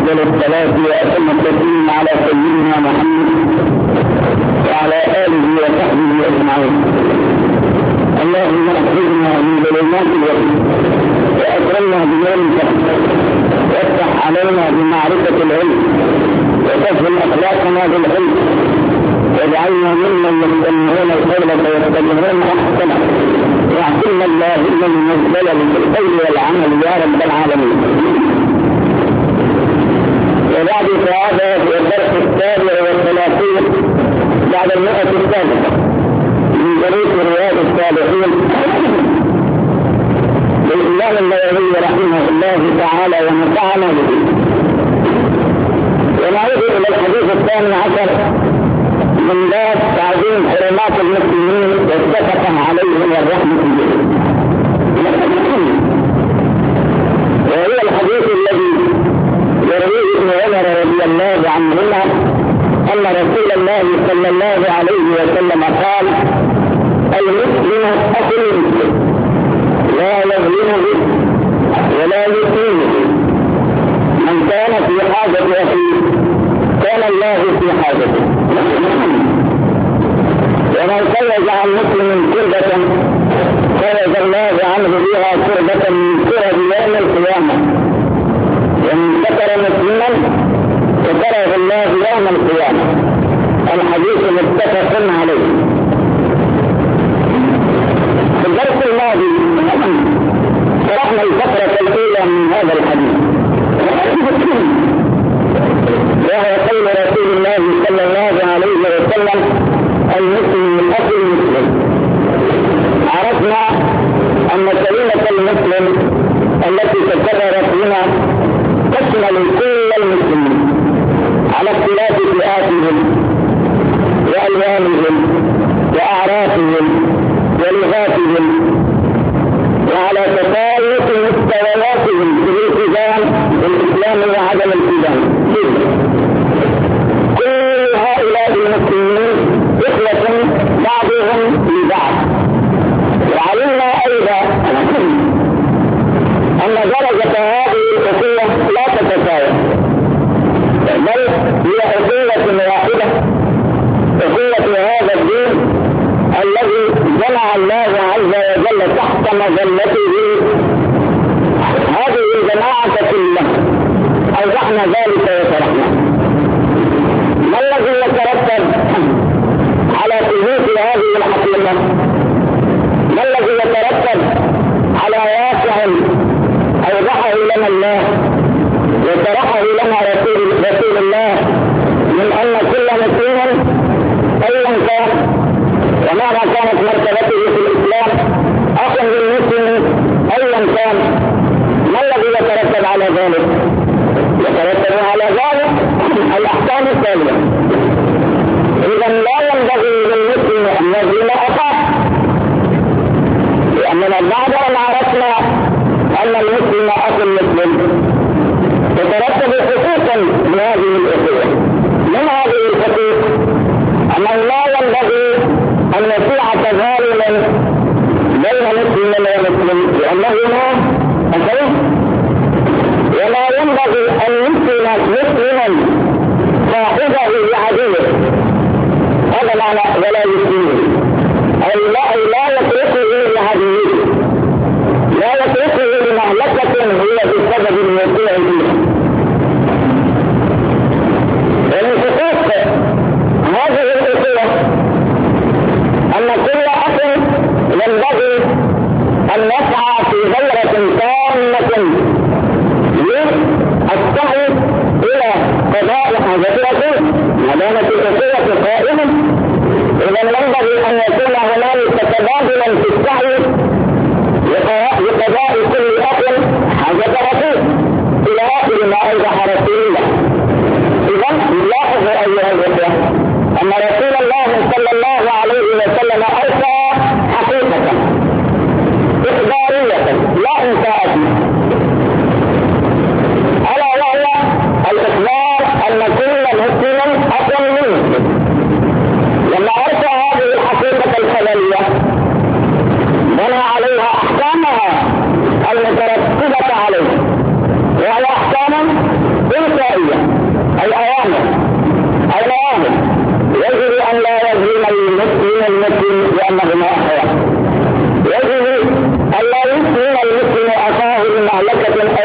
أفضل الصلاة وأتم التسليم على سيدنا محمد وعلى آله وصحبه أجمعين. اللهم اخرجنا من ظلمات الوهم وأكرمنا بنور الفهم وافتح علينا بمعرفة العلم وسهل أخلاقنا بالعلم واجعلنا ممن يستمعون القول فيتبعون أحسنه واعطنا اللهم من الزلل في القول والعمل يا رب العالمين. وبعد فهذا في الدرس 37 بعد 100 السابقة من طريق رياض الصالحين للإمام النووي رحمه الله تعالى ونفعنا به. ونعود إلى الحديث 12 من باب تعظيم حرمات المسلمين والشفقة عليهم والرحمة بهم. وهو الحديث الذي يرويه ابن عمر رضي الله عنهما أن رسول الله صلى الله عليه وسلم قال: المسلم أخو المسلم لا يظلمه ولا يؤذيه، من كان في حاجة أخيه كان الله في حاجته، ومن فرج عن مسلم كربة فرج الله عنه بها كربة من كرب يوم القيامة، ومن ستر مسلما ستره الله يوم القيامة. الحديث متفق عليه. في الدرس الماضي شرحنا الفقرة الأولى من هذا الحديث، وهو قول رسول الله صلى الله عليه وسلم: المسلم أخو المسلم. عرفنا أن كلمة المسلم التي تكررت هنا تشمل كل المسلمين على اختلاف فئاتهم وألوانهم وأعرافهم ولغاتهم وعلى تفاوت مستوياتهم في الالتزام بالإسلام وعدم الالتزام. كل هؤلاء المسلمين إخوة بعضهم لبعض. وعلمنا أيضا أن درجة هذه الأخوة لا تتفاوت، بل هي أخوة واحدة، أخوة هذا الدين الذي جمع الله عز وجل تحت مظلته هذه الجماعة كلها. أوضحنا ذلك وشرحنا. ما الذي يترتب على ثبوت هذه الحقيقة؟ ما الذي يترتب على واقع أوضحه لنا الله وشرحه لنا رسول الله من أن كل مسلم أيا كان ومهما كانت مرتبته في الإسلام أخ للمسلم أيا كان، ما الذي يترتب على ذلك؟ يترتب على ذلك الأحكام التالية. إذا لا ينبغي للمسلم أن يظلم أخاه، لأننا بعد أن عرفنا أن المسلم أخو المسلم يترتب حقوقا لهذه الأخوة. من هذه الحقوق أنه لا ينبغي أن يشيع تظالما بين مسلم ومسلم لأنهما أخوه، ولا ينبغي أن يسلم مسلما صاحبه بعدوه، هذا معنى ولا يسلمه، أي لا يتركه لعدوه، لا يتركه لمهلكة هي بسبب الوقوع فيها. ومن حقوق هذه الأخوة أن كل أخ ينبغي أن يسعى في غيرة تامة للسعي إلى قضاء حاجته ما دامت الأخوة قائمة. إذا ينبغي أن يكون هنالك تبادلا في السعي لقضاء كل أخ حاجة أخيه إلى آخر ما أوضح رسول الله. إذا لاحظوا أيها الأخوة أن رسول الله صلى الله عليه وسلم أرسى حقيقة إخبارية لا إنساءة، ألا وهي الإخبار أن كل مسلم أخ من مسلم،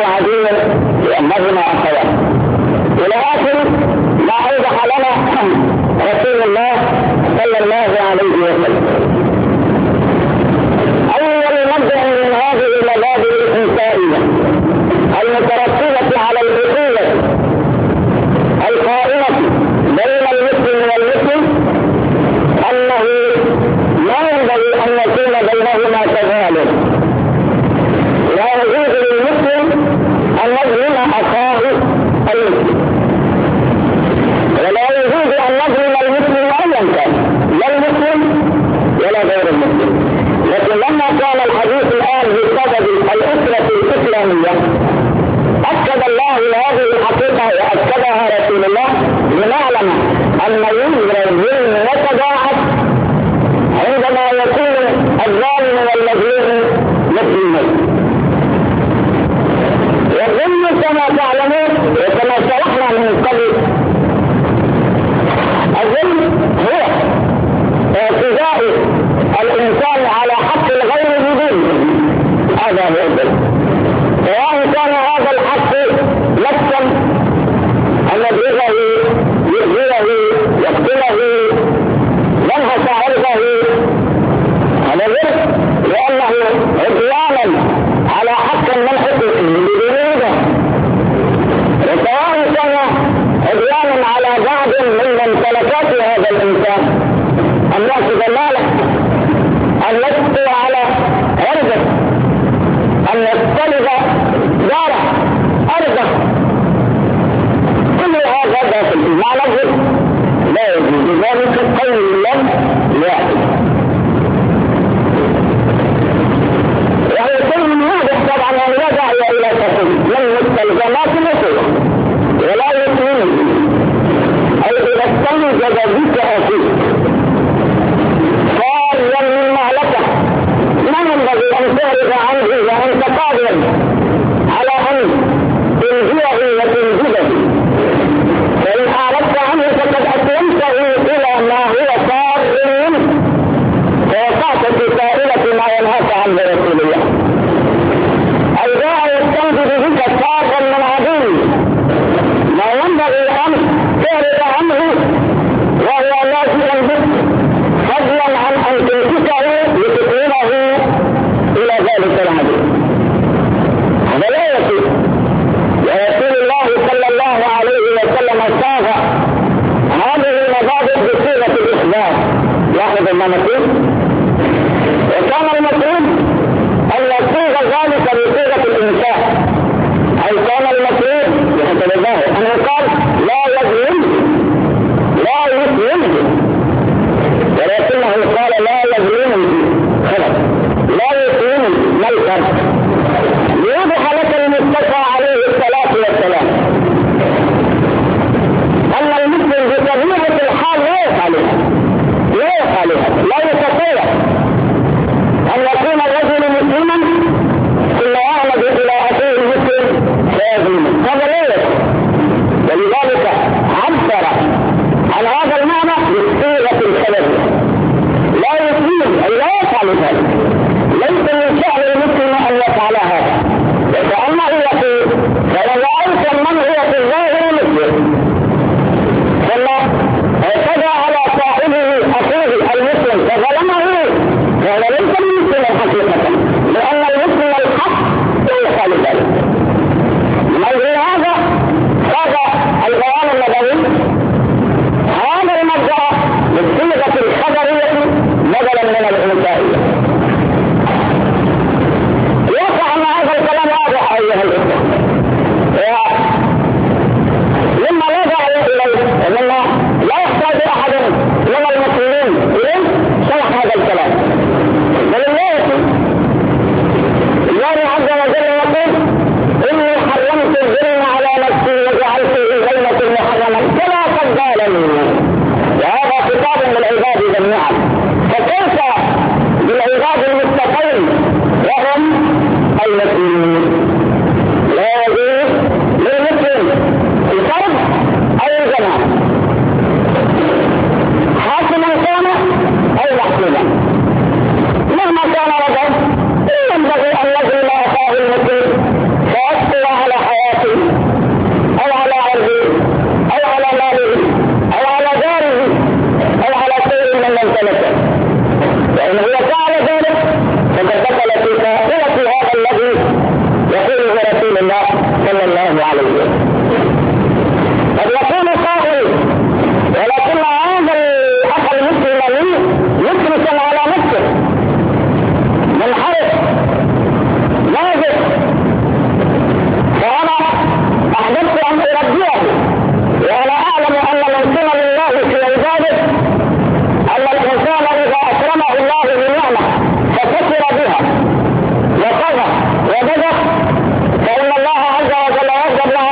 عظيم لأنهما أخوان. إلى آخر ما أوضح لنا رسول الله صلى الله عليه وسلم. أول مبدأ من هذه المبادئ الإنسانية المترتبة على الأصول القائمة بين المسلم والمسلم أنه لا ينبغي أن يكون بينهما تظالم. لا يجوز للمسلم أن يظلم أخاه المسلم، ولا يجوز أن يظلم المسلم أيا كان، لا المسلم ولا غير المسلم. لكن لما كان الحديث الآن بسبب الأسرة الإسلامية الله عليه. قد يكون قائل ولكن هذا الأخ المسلم مسرفا على نفسه منحرف ناجح، فأنا أحببت أن أربيه، وأنا أعلم أن من سنن الله في عباده أن الإنسان إذا أكرمه الله بالنعمة فكفر بها وكفر وبدأ فإن الله عز وجل يغضب له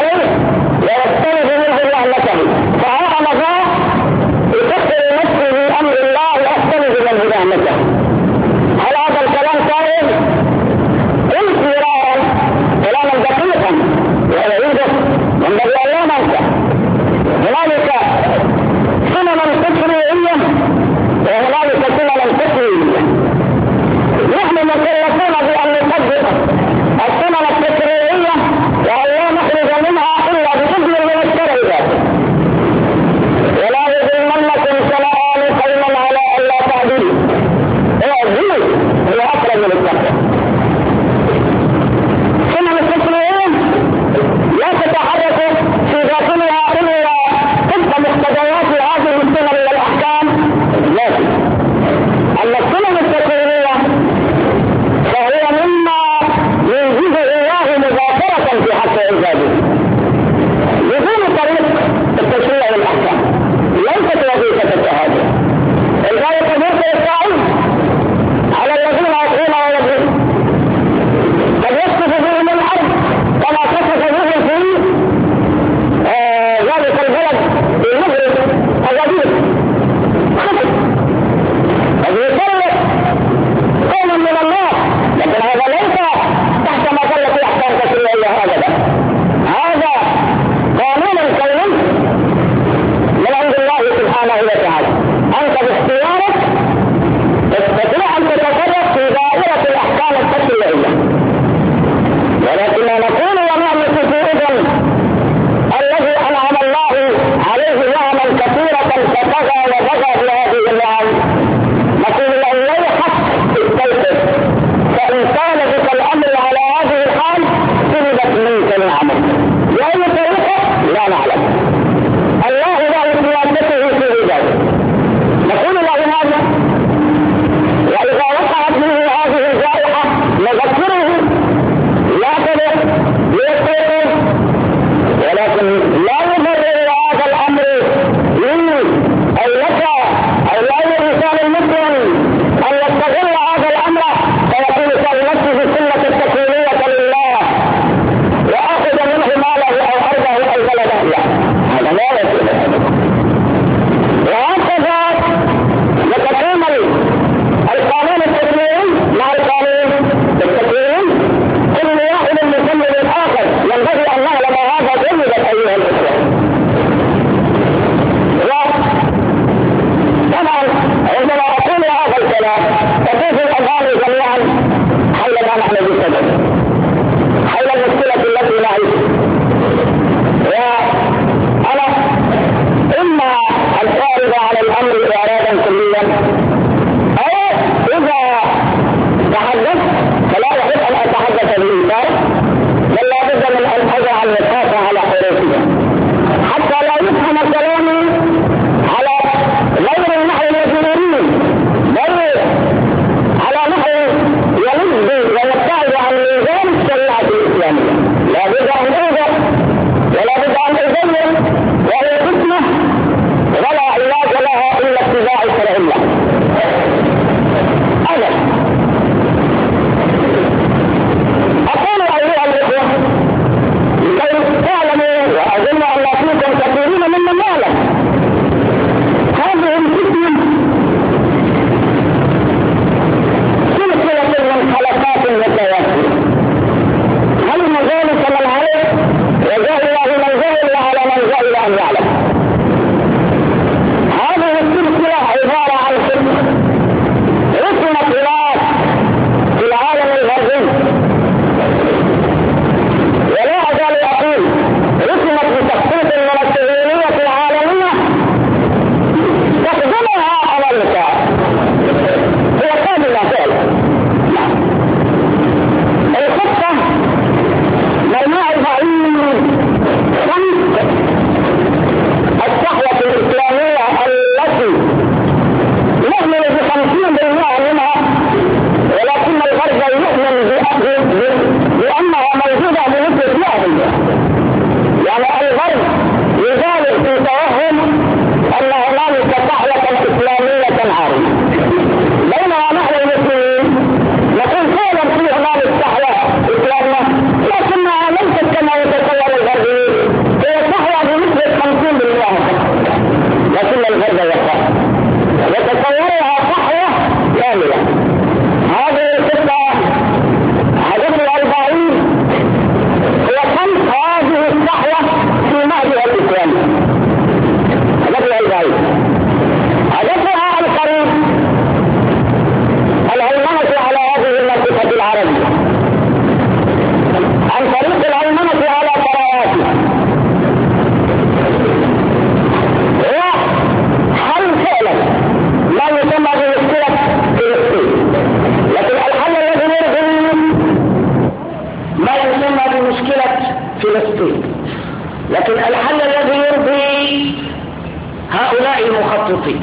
لكن الحل الذي يرضي هؤلاء المخططين،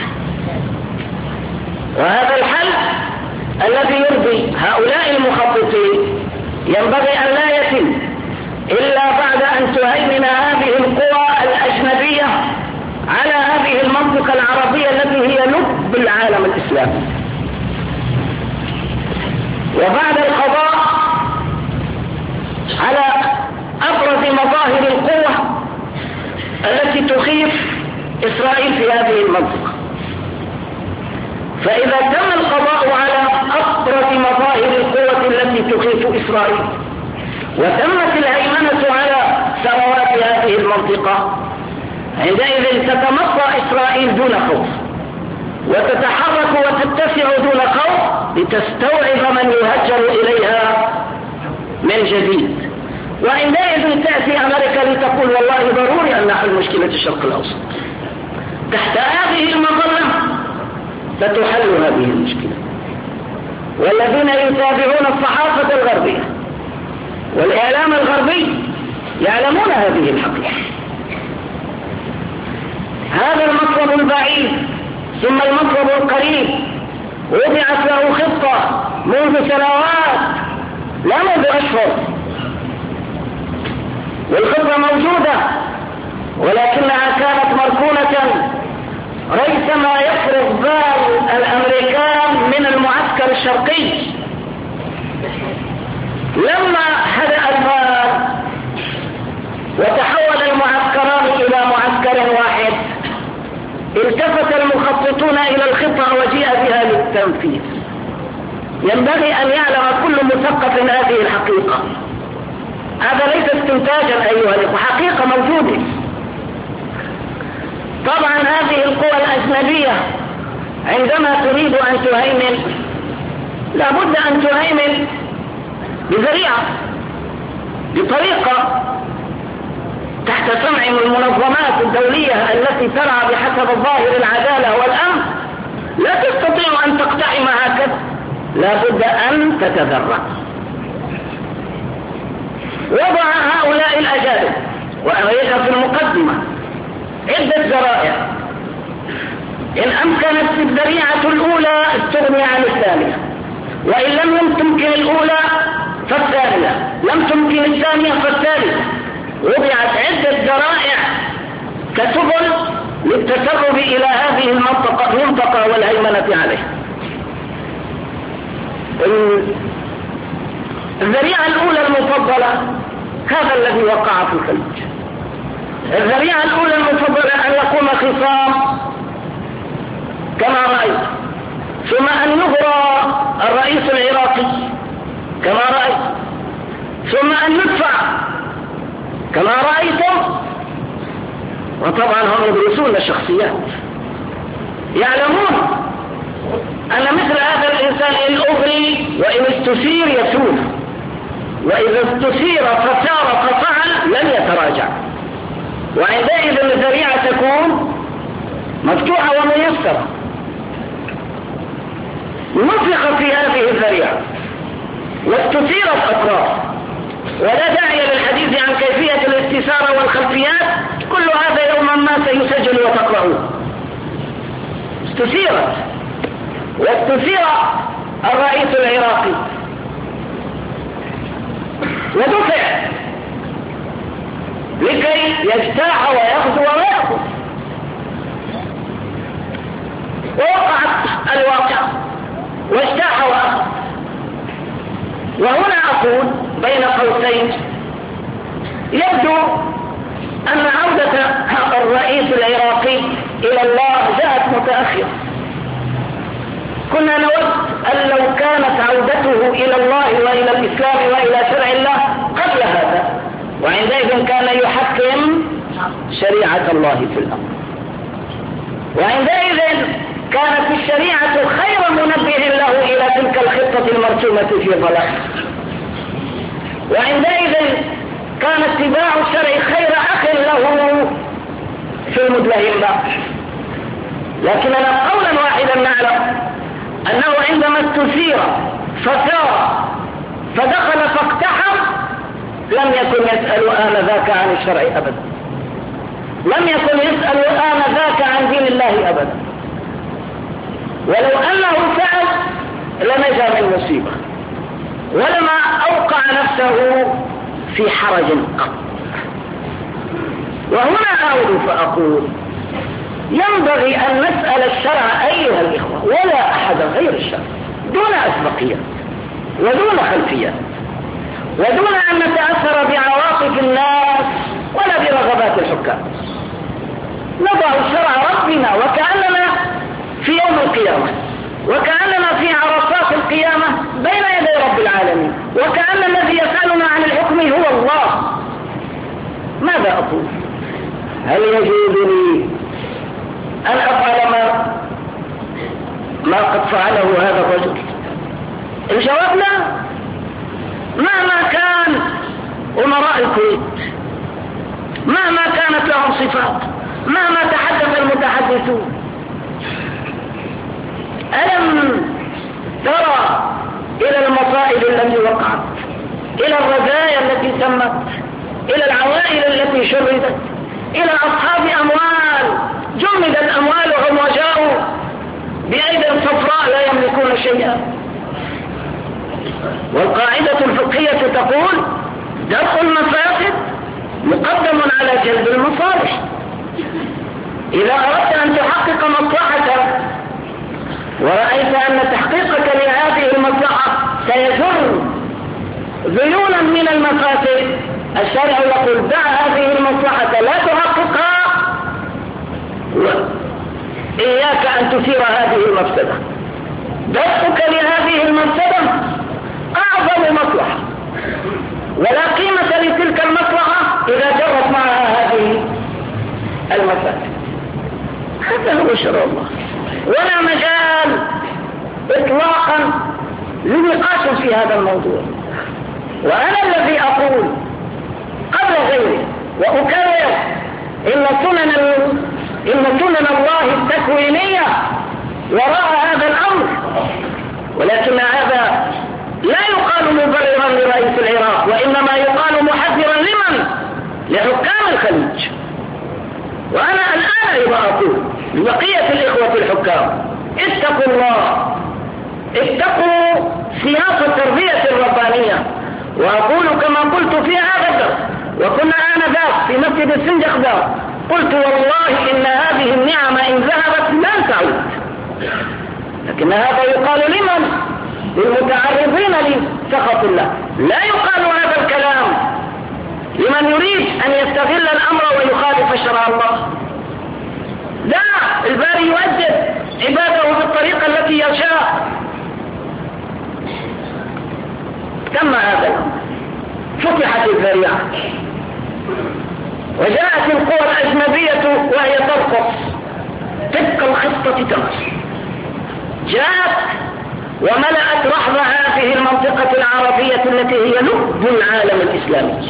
وهذا الحل الذي يرضي هؤلاء المخططين ينبغي أن لا يتم إلا بعد أن تهيمن هذه القوى الأجنبية على هذه المنطقة العربية التي هي لب العالم الإسلامي، وبعد القضاء على أبرز مظاهر القوة التي تخيف إسرائيل في هذه المنطقة. فإذا تم القضاء على أبرز مظاهر القوة التي تخيف إسرائيل وتمت الهيمنة على ثروات هذه المنطقة، عندئذ تتمطى إسرائيل دون خوف وتتحرك وتتسع دون خوف لتستوعب من يهجر إليها من جديد. وعندئذ تأتي أمريكا لتقول والله ضروري أن نحل مشكلة الشرق الأوسط. تحت هذه المظلة ستحل هذه المشكلة. والذين يتابعون الصحافة الغربية والإعلام الغربي يعلمون هذه الحقيقة. هذا المطلب البعيد ثم المطلب القريب وضعت له خطة منذ سنوات لا منذ أشهر، والخطة موجودة ولكنها كانت مركونة ريثما يفرغ بال الأمريكان من المعسكر الشرقي. لما هدأ البال وتحول المعسكران إلى معسكر واحد التفت المخططون إلى الخطة وجيء بها للتنفيذ. ينبغي أن يعلم كل مثقف هذه الحقيقة. هذا ليس استنتاجا أيها الأخوة، حقيقة موجودة. طبعا هذه القوى الأجنبية عندما تريد أن تهيمن لابد أن تهيمن بذريعة، بطريقة تحت سمع المنظمات الدولية التي ترعى بحسب الظاهر العدالة والأمن. لا تستطيع أن تقتحم هكذا، لابد أن تتذرع. وضع هؤلاء الأجانب وأمريكا في المقدمة عدة ذرائع، إن أمكنت الذريعة الأولى استغني عن الثانية، وإن لم تمكن الأولى فالثانية، لم تمكن الثانية فالثالثة. وضعت عدة ذرائع كسبل للتسرب إلى هذه المنطقة والهيمنة عليها. الذريعة الأولى المفضلة هذا الذي وقع في الخليج. الذريعة الأولى المفضلة أن يقوم خصام كما رأيت، ثم أن يغرى الرئيس العراقي كما رأيت، ثم أن يدفع كما رأيتم. وطبعا هم يدرسون الشخصيات، يعلمون أن مثل هذا الإنسان إن أغري وإن استثير يسوف، وإذا استثير فسار ففعل لن يتراجع. وعندئذ الذريعة تكون مفتوحة وميسرة. نفخ في هذه الذريعة واستثيرت أطراف، ولا داعي للحديث عن كيفية الاستثارة والخلفيات، كل هذا يوما ما سيسجل وتقرأوه. استثيرت واستثير الرئيس العراقي ودفع لكي يجتاح ويغزو ويأخذ، ووقعت الواقع واجتاح وأخذ. وهنا أقول بين قوسين يبدو أن عودة الرئيس العراقي إلى الله جاءت متأخرة. كنا نود أن لو كانت عودته إلى الله وإلى الإسلام وإلى شرع الله قبل هذا، وعندئذ كان يحكم شريعة الله في الأمر، وعندئذ كانت الشريعة خير منبه له إلى تلك الخطة المرسومة في ظلام، وعندئذ كان اتباع الشرع خير أخ له في المدلهم. لكننا قولا واحدا نعلم أنه عندما استثير فسار فدخل فاقتحم لم يكن يسأل آنذاك عن الشرع أبدا، لم يكن يسأل آنذاك عن دين الله أبدا، ولو أنه سأل لنجا من مصيبة ولما أوقع نفسه في حرج قط. وهنا أعود فأقول ينبغي أن نسأل الشرع أيها الإخوة ولا أحد غير الشرع، دون أسبقيات ودون خلفيات، ودون أن نتأثر بعواطف الناس ولا برغبات الحكام. نضع شرع ربنا وكأننا في يوم القيامة، وكأننا في عرصات القيامة بين يدي رب العالمين، وكأن الذي يسألنا عن الحكم هو الله. ماذا أقول؟ هل يجوز لي أن أفعل ما قد فعله هذا الرجل؟ الجواب لا. مهما كان أمراء الكويت، مهما كانت لهم صفات، مهما تحدث المتحدثون، ألم ترى إلى المصائب التي وقعت، إلى الرزايا التي تمت، إلى العوائل التي شردت، إلى أصحاب أموال جمدت أموالهم وجاءوا بأيدي صفراء لا يملكون شيئا. والقاعدة الفقهية تقول درء المفاسد مقدم على جلب المصالح. إذا أردت أن تحقق مصلحة ورأيت أن تحقيقك لهذه المصلحة سيجر ذيولا من المفاسد، الشرع يقول دع هذه المصلحة لا تحققها إياك أن تثير هذه المفسدة. دفعك لهذه المفسدة أعظم مصلحة، ولا قيمة لتلك المصلحة إذا جرت معها هذه المفاسد. هذا هو شرع الله، ولا مجال إطلاقا لنقاش في هذا الموضوع. وأنا الذي أقول قبل غيري وأكرر إن سنن الله التكوينية وراء هذا الأمر، ولكن هذا لا يقال مبررا لرئيس العراق، وإنما يقال محذرا لمن؟ لحكام الخليج. وأنا الآن أيضا أقول لبقية الإخوة الحكام اتقوا الله، اتقوا سياسة التربية الربانية. وأقول كما قلت في هذا الدرس، وكنا آنذاك في مسجد السنجخدار، قلت والله إن هذه النعم إن ذهبت لن تعود. لكن هذا يقال لمن؟ للمتعرضين لسخط الله. لا يقال هذا الكلام لمن يريد أن يستغل الأمر ويخالف شرع الله. لا، الباري يؤدب عباده بالطريقة التي يشاء. تم هذا الأمر، فتحت الذريعة وجاءت القوى الأجنبية وهي ترقص طبق الخطة تمام، جاءت وملأت رحب هذه المنطقة العربية التي هي لب العالم الإسلامي.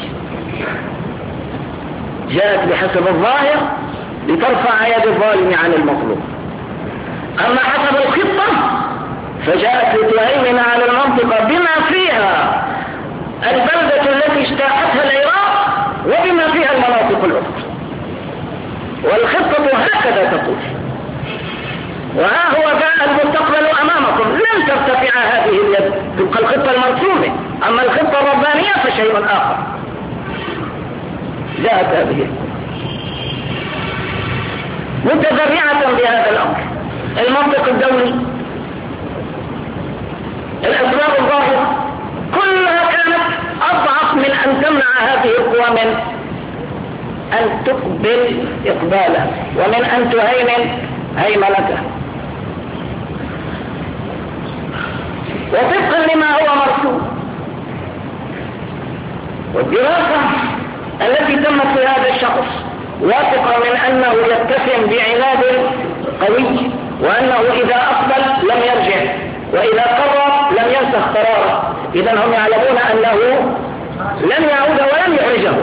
جاءت بحسب الظاهر لترفع يد الظالم عن المظلوم، أما حسب الخطة فجاءت لتهيمن على المنطقة بما فيها البلدة التي اجتاحتها العراق وبما فيها المناطق الأخرى. والخطة هكذا تقول، وها هو جاء المستقبل أمامكم، لن ترتفع هذه اليد تبقى الخطة المرسومة، أما الخطة الربانية فشيء آخر. جاءت هذه متذرعة بهذا الأمر. المنطق الدولي، الأسباب الظاهرة كلها كانت أضعف من أن تمنع هذه القوى من أن تقبل إقباله ومن أن تهيمن هيمنته. وطبقا لما هو مرسوم، والدراسة التي تمت في هذا الشخص واثقة من أنه يتسم بعناد قوي، وأنه إذا أقبل لم يرجع، وإذا قرر لم ينسخ قراره. إذن هم يعلمون أنه لن يعود ولن يخرجه.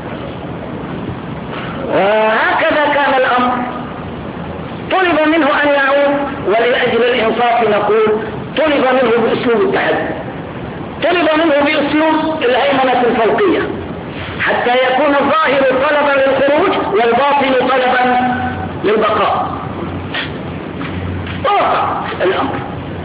وهكذا كان الأمر. طلب منه أن يعود، ولأجل الإنصاف نقول طلب منه بأسلوب التحدي، طلب منه بأسلوب الهيمنة الفوقية، حتى يكون الظاهر طلبا للخروج والباطن طلبا للبقاء. واقع الأمر.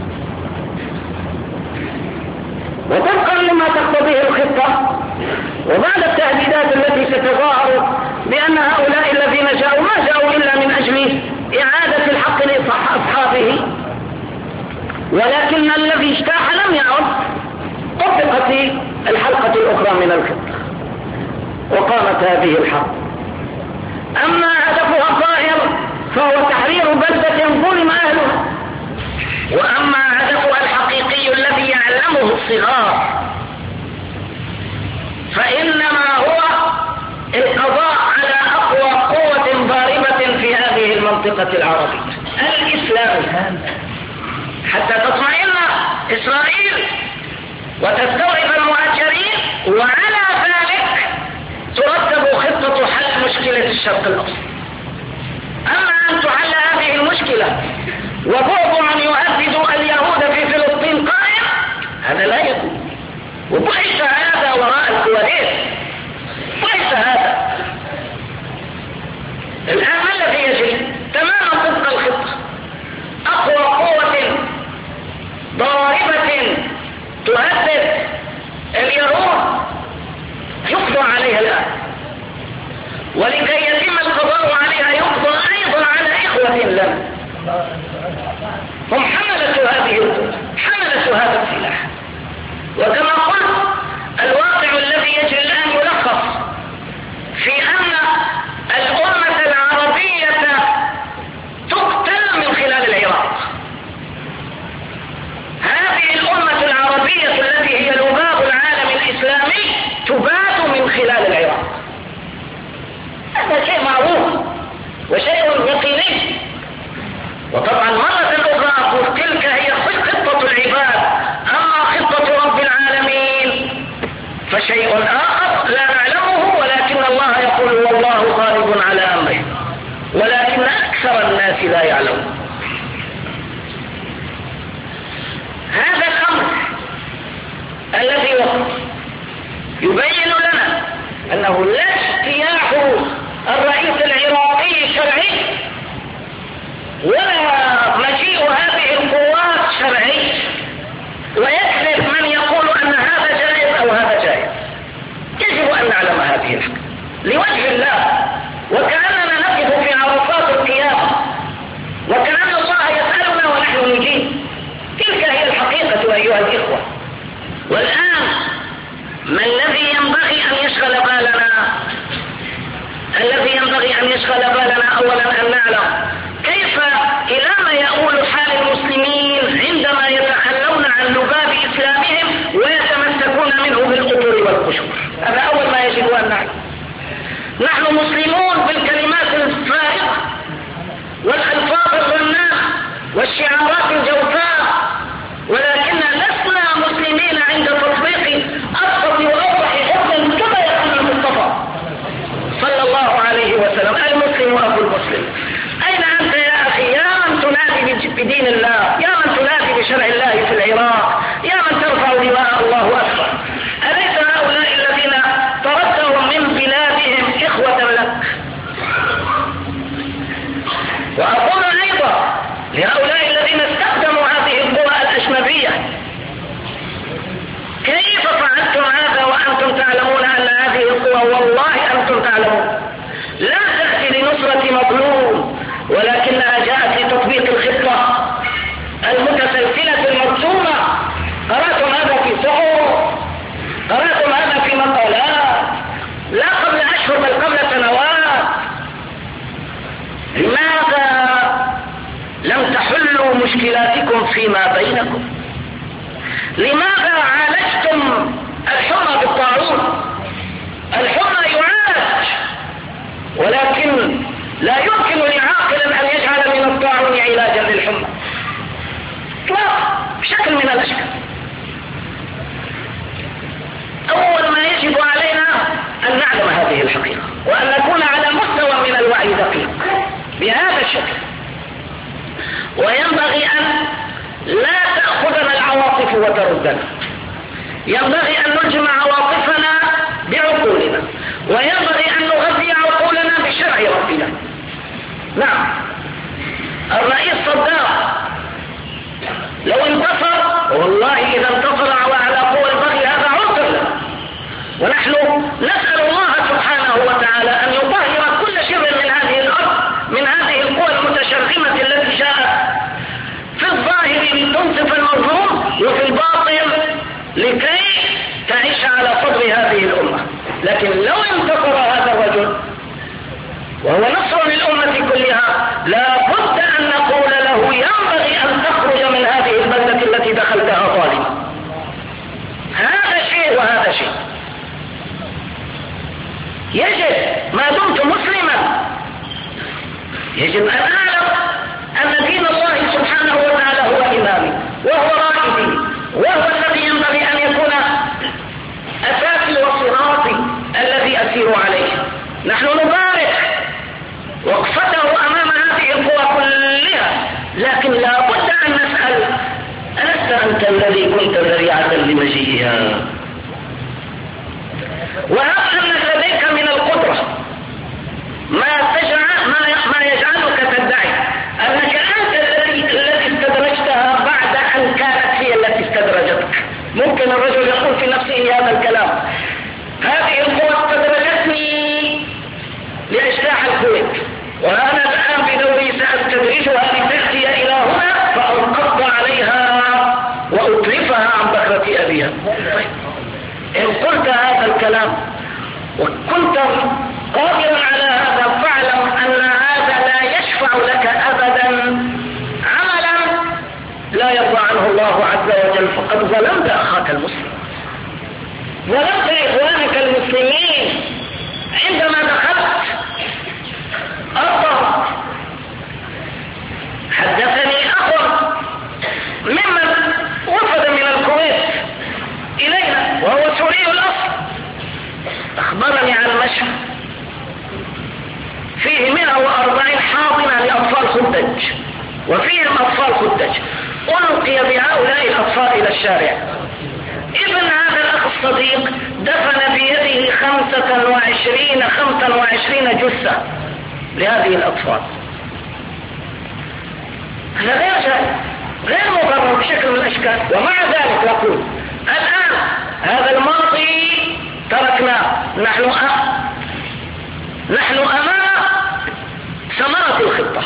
وطبقا لما تقتضيه الخطة وبعد التهديدات التي ستظاهر بأن هؤلاء الذين جاءوا ما جاءوا إلا من أجل إعادة الحق لأصحابه، ولكن الذي اجتاح لم يعد، طبقت الحلقة الأخرى من الخطة وقامت هذه الحرب. أما هدفها الظاهر فهو تحرير بلدة ظلم أهلها، وأما هدفها الحقيقي الذي يعلمه الصغار فإنما هو القضاء على أقوى قوة ضاربة في هذه المنطقة العربية، الإسلام، حتى تطمئن إسرائيل وتستوعب المهاجرين، وعلى ذلك ترتب خطة حل مشكلة الشرق الأوسط. أما أن تحل هذه المشكلة وبعض من يهدد اليهود في فلسطين قائم، هذا لا يكون. وبحث هذا وراء الكواليس، بحث هذا. الآن ما الذي يجري؟ تماما طبق الخطة، أقوى قوة ضاربة تهدد اليهود يقضى عليها الآن، ولكي يتم القضاء عليها يقضى أيضا على إخوة لنا هم حملة هذا السلاح. وكما قلت الواقع الذي يجري الآن يلخص في أن الأمة العربية تقتل من خلال العراق. هذه الأمة العربية التي هي لباب العالم الإسلامي تبات من خلال العراق. هذا شيء معروف وشيء يقيني. وطبعا مرة أخرى أقول تلك هي خطة العباد، أما خطة رب العالمين فشيء آخر لا نعلمه، ولكن الله يقول والله غالب على أمره ولكن أكثر الناس لا يعلمون. هذا الأمر الذي يبين لنا أنه لا اجتياح الرئيس العراقي شرعي ولا مجيء هذه القوات شرعي، ويكذب من يقول أن هذا جائز أو هذا جائز. يجب أن نعلم هذه الحقيقة لوجه الله، وكأننا نقف في عرصات القيامة، وكأن الله يسألنا ونحن نجيب. تلك هي الحقيقة أيها الإخوة. والآن ما الذي ينبغي أن يشغل بالنا؟ الذي ينبغي أن يشغل بالنا أولا أن نعلم كيف إلى ما يؤول حال المسلمين عندما يتخلون عن لباب إسلامهم ويتمسكون منه بالقطور والقشور. هذا أول ما يجب أن نعلم. نحن مسلمون بالكلمات الفارغة والألفاظ الرنانة والشعارات الجوفاء، ولكن لسنا مسلمين عند تطبيق أبسط وأوضح حكم كما يقول المصطفى صلى الله عليه وسلم: المسلم أخو المسلم. أين أنت يا أخي يا من تنادي بدين الله، يا من تنادي بشرع الله في العراق، يا من ترفع لواء الله أكبر؟ أليس هؤلاء الذين طردتهم من بلادهم إخوة لك؟ وأقول أيضا لهؤلاء الذين استخدموا هذه القوى الأجنبية: كيف فعلتم هذا وأنتم تعلمون أن هذه القوى والله أنتم تعلمون لا تأتي لنصرة مظلوم، ولكنها جاءت لتطبيق الخطة المتسلسلة المرسومة. قرأتم هذا في صحف، قرأتم هذا في مقالات، لا قبل أشهر بل قبل سنوات. لماذا لم تحلوا مشكلاتكم فيما بينكم؟ لماذا عالجتم الحمى بالطاعون؟ الحمى يعالج، ولكن لا يمكن لعاقل أن يجعل من الطاعون علاجا للحمى اطلاقا بشكل من الأشكال. أول ما يجب علينا أن نعلم هذه الحقيقة، وأن نكون على مستوى من الوعي دقيق بهذا الشكل. وينبغي أن لا تأخذنا العواطف وتردنا، ينبغي أن نلجم عواطفنا بعقولنا، وينبغي أن نغذي عقولنا بشرع ربنا. نعم، الرئيس صدام لو انتصر، والله إذا انتصر على قوى البغي هذا عذر له، ونحن نسأل الله سبحانه وتعالى أن يطهر كل شبر من هذه الأرض، من هذه القوى المتشرذمة التي جاءت في الظاهر لتنصف المظلوم وفي الباطن لكي تعيش على صدر هذه الأمة. لكن لو انتصر هذا الرجل وهو نصر للأمة كلها، لا بد أن نقول له ينبغي أن تخرج من هذه البلدة التي دخلتها ظالما. هذا شيء وهذا شيء. يجب ما دمت مسلما يجب أن أعلم أن دين الله سبحانه وتعالى هو إمامي وهو رائدي وهو الذي ينبغي أن يكون أساسي وصراطي الذي أسير عليه. نحن نبارك وقفته أمام هذه القوى كلها، لكن لا بد أن نسأل: ألست أنت الذي كنت ذريعة لمجيئها؟ وهب أنك لديك من القدرة ما يجعلك تدعي أنك أنت التي استدرجتها بعد أن كانت هي التي استدرجتك. ممكن الرجل يقول في نفسه هذا الكلام: هذه القوى استدرجتني لإجتاح الكويت، وأنا الآن بدوري سأستدرجها لتأتي إلى هنا فأنقض عليها وأتلفها عن بكرة أبيها. إن قلت هذا الكلام وكنت قادرا على هذا، فاعلم أن هذا لا يشفع لك أبدا عملا لا يرضى عنه الله عز وجل، فقد ظلمت أخاك المسلم، ظلمت إخوانك المسلمين عندما دخلت أرض. حدثني أخ ممن وفد من الكويت إلينا وهو سوري الأصل، أخبرني عن مشهد فيه 140 حاضنة لأطفال خدج، وفيهم أطفال خدج، ألقي بهؤلاء الأطفال إلى الشارع. ابن هذا الأخ الصديق دفن بيده 25 جثة لهذه الأطفال. هذا غير جائز، غير مبرر بشكل من الأشكال. ومع ذلك نقول الآن هذا الماضي تركناه، نحن أمام ثمرة الخطة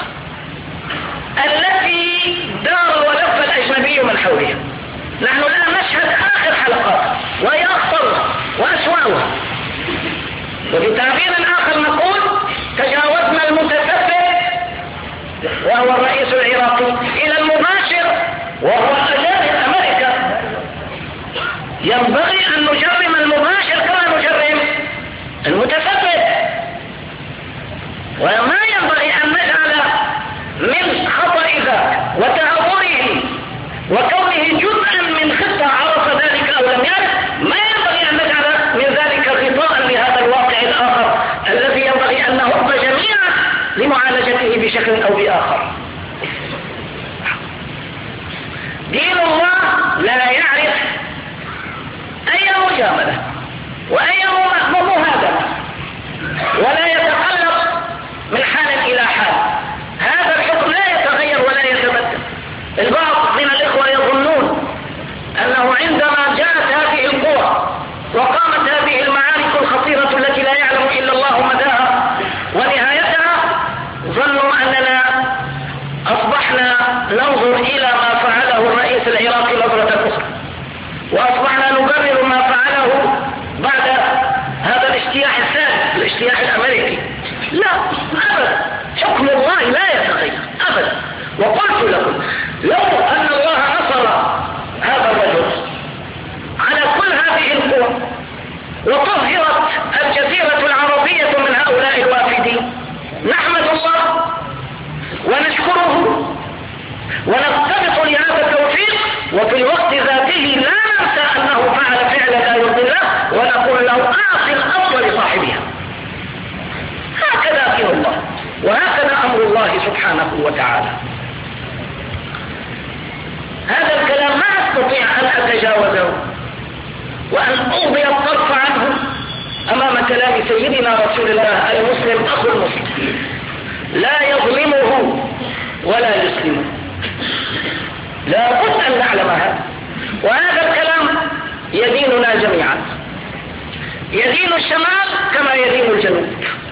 التي دار ولف الأجنبي من حولها. نحن الآن نشهد آخر حلقات وهي أخطرها وأسوأها، وبتعبير آخر نقول تجاوزنا المتسبب وهو الرئيس العراقي إلى المباشر وهو أجانب أمريكا. ينبغي أن نجرم المباشر كما نجرم المتسبب، وما ينبغي أن نجعل من خطأ ذاك وتهوره وكونه جزءا من خطة عرف ذلك أو لم يعرف، ما ينبغي أن نجعل من ذلك غطاء لهذا الواقع الآخر الذي ينبغي أن نهض جميعا لمعالجته بشكل أو بآخر. دين الله لا يعرف أي مجاملة وأي مهادة، ولا يتقلب من حال إلى حال. هذا الحكم لا يتغير ولا يتبدل. البعض من الإخوة يظنون أنه عندما جاءت هذه القوى وقامت هذه المعارك الخطيرة التي لا يعلم إلا الله مداها ونهايتها، ظنوا أننا أصبحنا ننظر إلى ما فعله الرئيس العراقي نظرة أخرى، وأصبحنا نبرر ما فعله بعد هذا الاجتياح الثالث، الاجتياح الأمريكي. لا أبدا، حكم الله لا يتغير أبدا. وقلت لكم لو أن الله نصر هذا الرجل على كل هذه القوى وطهرت الجزيرة العربية من هؤلاء الوافدين، نحمد الله ونشكره ونقتبط لهذا التوفيق، وفي الوقت ذاته لا ننسى أنه فعل فعل لا يرضي الله ونقول له أعطي الأرض لصاحبها. هكذا دين الله وهكذا أمر الله سبحانه وتعالى. هذا الكلام ما أستطيع أن أتجاوزه وأن أغضي الطرف عنه أمام كلام سيدنا رسول الله: المسلم أخو المسلم، لا يظلمه ولا يسلمه. لا بد أن نعلم هذا، وهذا الكلام يديننا جميعا، يدين الشمال كما يدين الجنوب،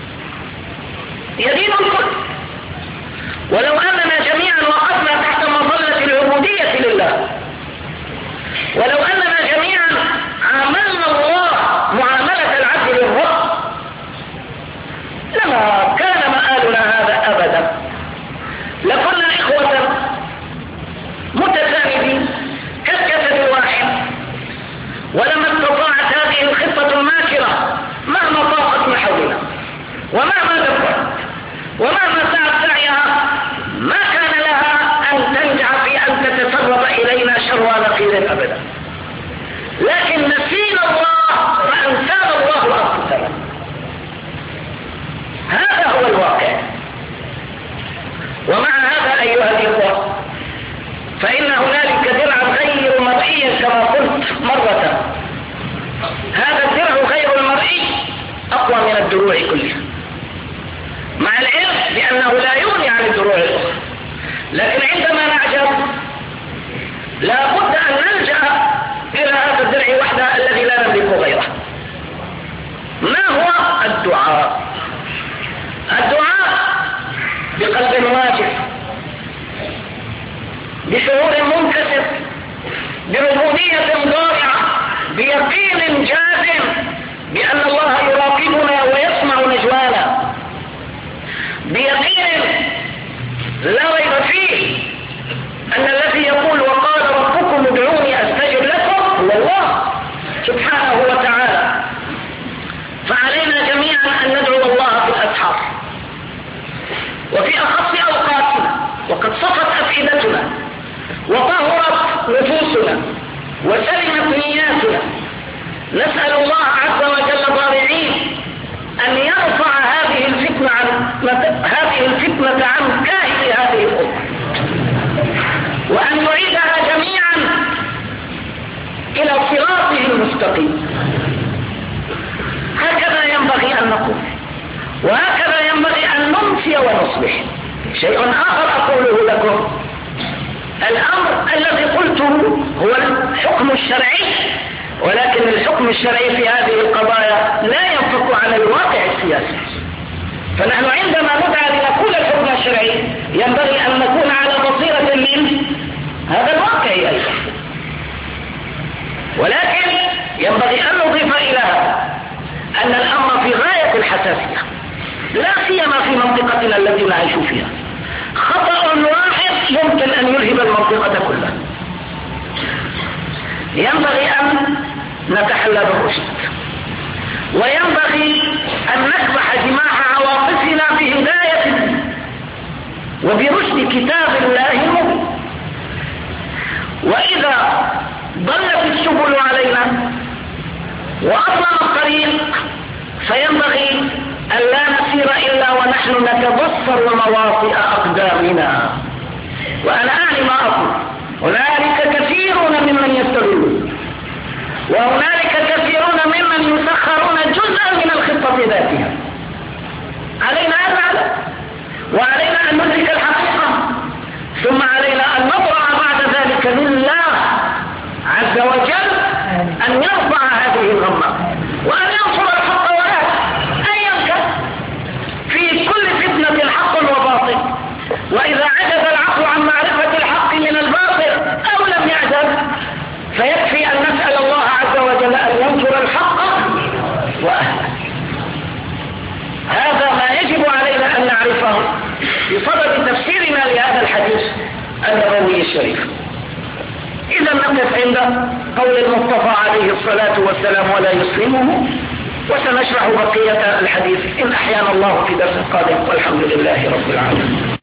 يدين الكل. ولو أننا جميعا وقفنا تحت مظلة العبودية لله، ولو أننا جميعا عاملنا الله معاملة العبد للرب، لما كان مآلنا هذا أبدا، لكنا إخوة متساندين كالجسد الواحد. ولما استطاعت هذه الخطة الماكرة مهما طاقت من حولنا ومهما دبرت ومهما سعت سعيها، ما كان لها أن تنجح في أن تتسرب إلينا شر نقيض أبدا. لكن نسينا الله فأنسانا الله أنفسنا. هذا هو الواقع. ومع هذا أيها الإخوة، فإن هنالك درعا غير مرئيا كما قلت مرة. هذا الدرع غير المرئي أقوى من الدروع كلها، مع العلم بأنه لا يغني عن الدروع الأخرى. لكن عندما نعجز لا بد أن نلجأ إلى هذا الدرع وحده الذي لا نملك غيره. ما هو الدعاء؟ الدعاء بقلب واجب، بشعور منكسر، بعبودية ضارعة، بيقين جازم بأن الله يراقبنا ويسمع نجوانا، بيقين لا ريب فيه أن الذي يقول وقال ربكم ادعوني أستجب لكم هو الله سبحانه وتعالى. فعلينا جميعا أن ندعو الله في الأسحار وفي أخص أوقاتنا، وقد صفت أفئدتنا وطهرت نفوسنا وسلمت نياتنا. نسأل الله عز وجل ضارعين أن يرفع هذه الفتنة عن كاهل هذه الأمة، وأن يعيدها جميعا إلى صراطه المستقيم. هكذا ينبغي أن نقول، وهكذا ينبغي أن نمسي ونصبح. شيء آخر أقوله لكم: الأمر الذي قلته هو الحكم الشرعي، ولكن الحكم الشرعي في هذه القضايا لا ينفك عن الواقع السياسي. فنحن عندما ندعى لنقول الحكم الشرعي ينبغي أن نكون على بصيرة من هذا الواقع أيضا، ولكن ينبغي أن نضيف إلى هذا أن الأمر في غاية الحساسية، لا سيما في منطقتنا التي نعيش فيها. خطأ واحد يمكن أن يلهب المنطقة كلها. ينبغي أن نتحلى بالرشد، وينبغي أن نكبح جماح عواطفنا بهداية وبرشد كتاب الله المبين. وإذا ضلت السبل علينا وأظلم الطريق فينبغي أن لا نسير إلا ونحن نتبصر مواطئ أقدامنا. وأنا أعني ما أقول، هنالك كثيرون ممن يستغلون، وهنالك كثيرون ممن يسخرون جزءا من الخطة ذاتها. علينا أن نعلم، وعلينا أن ندرك الحقيقة، ثم علينا أن نضرع بعد ذلك لله عز وجل أن يرفع هذه الغمة وأن ينصر الحق أيا كان في كل فتنة الحق وباطل. وإذا عجز العقل عن معرفة الحق من الباطل أو لم يعجز فيكفي أن نسأل الله عز وجل أن ينصر الحق وأهله. هذا ما يجب علينا أن نعرفه بصدد تفسيرنا لهذا الحديث النبوي الشريف. إذا نقف عند قول المصطفى عليه الصلاة والسلام: ولا يسلمه. وسنشرح بقية الحديث إن أحيانا الله في درس قادم، والحمد لله رب العالمين.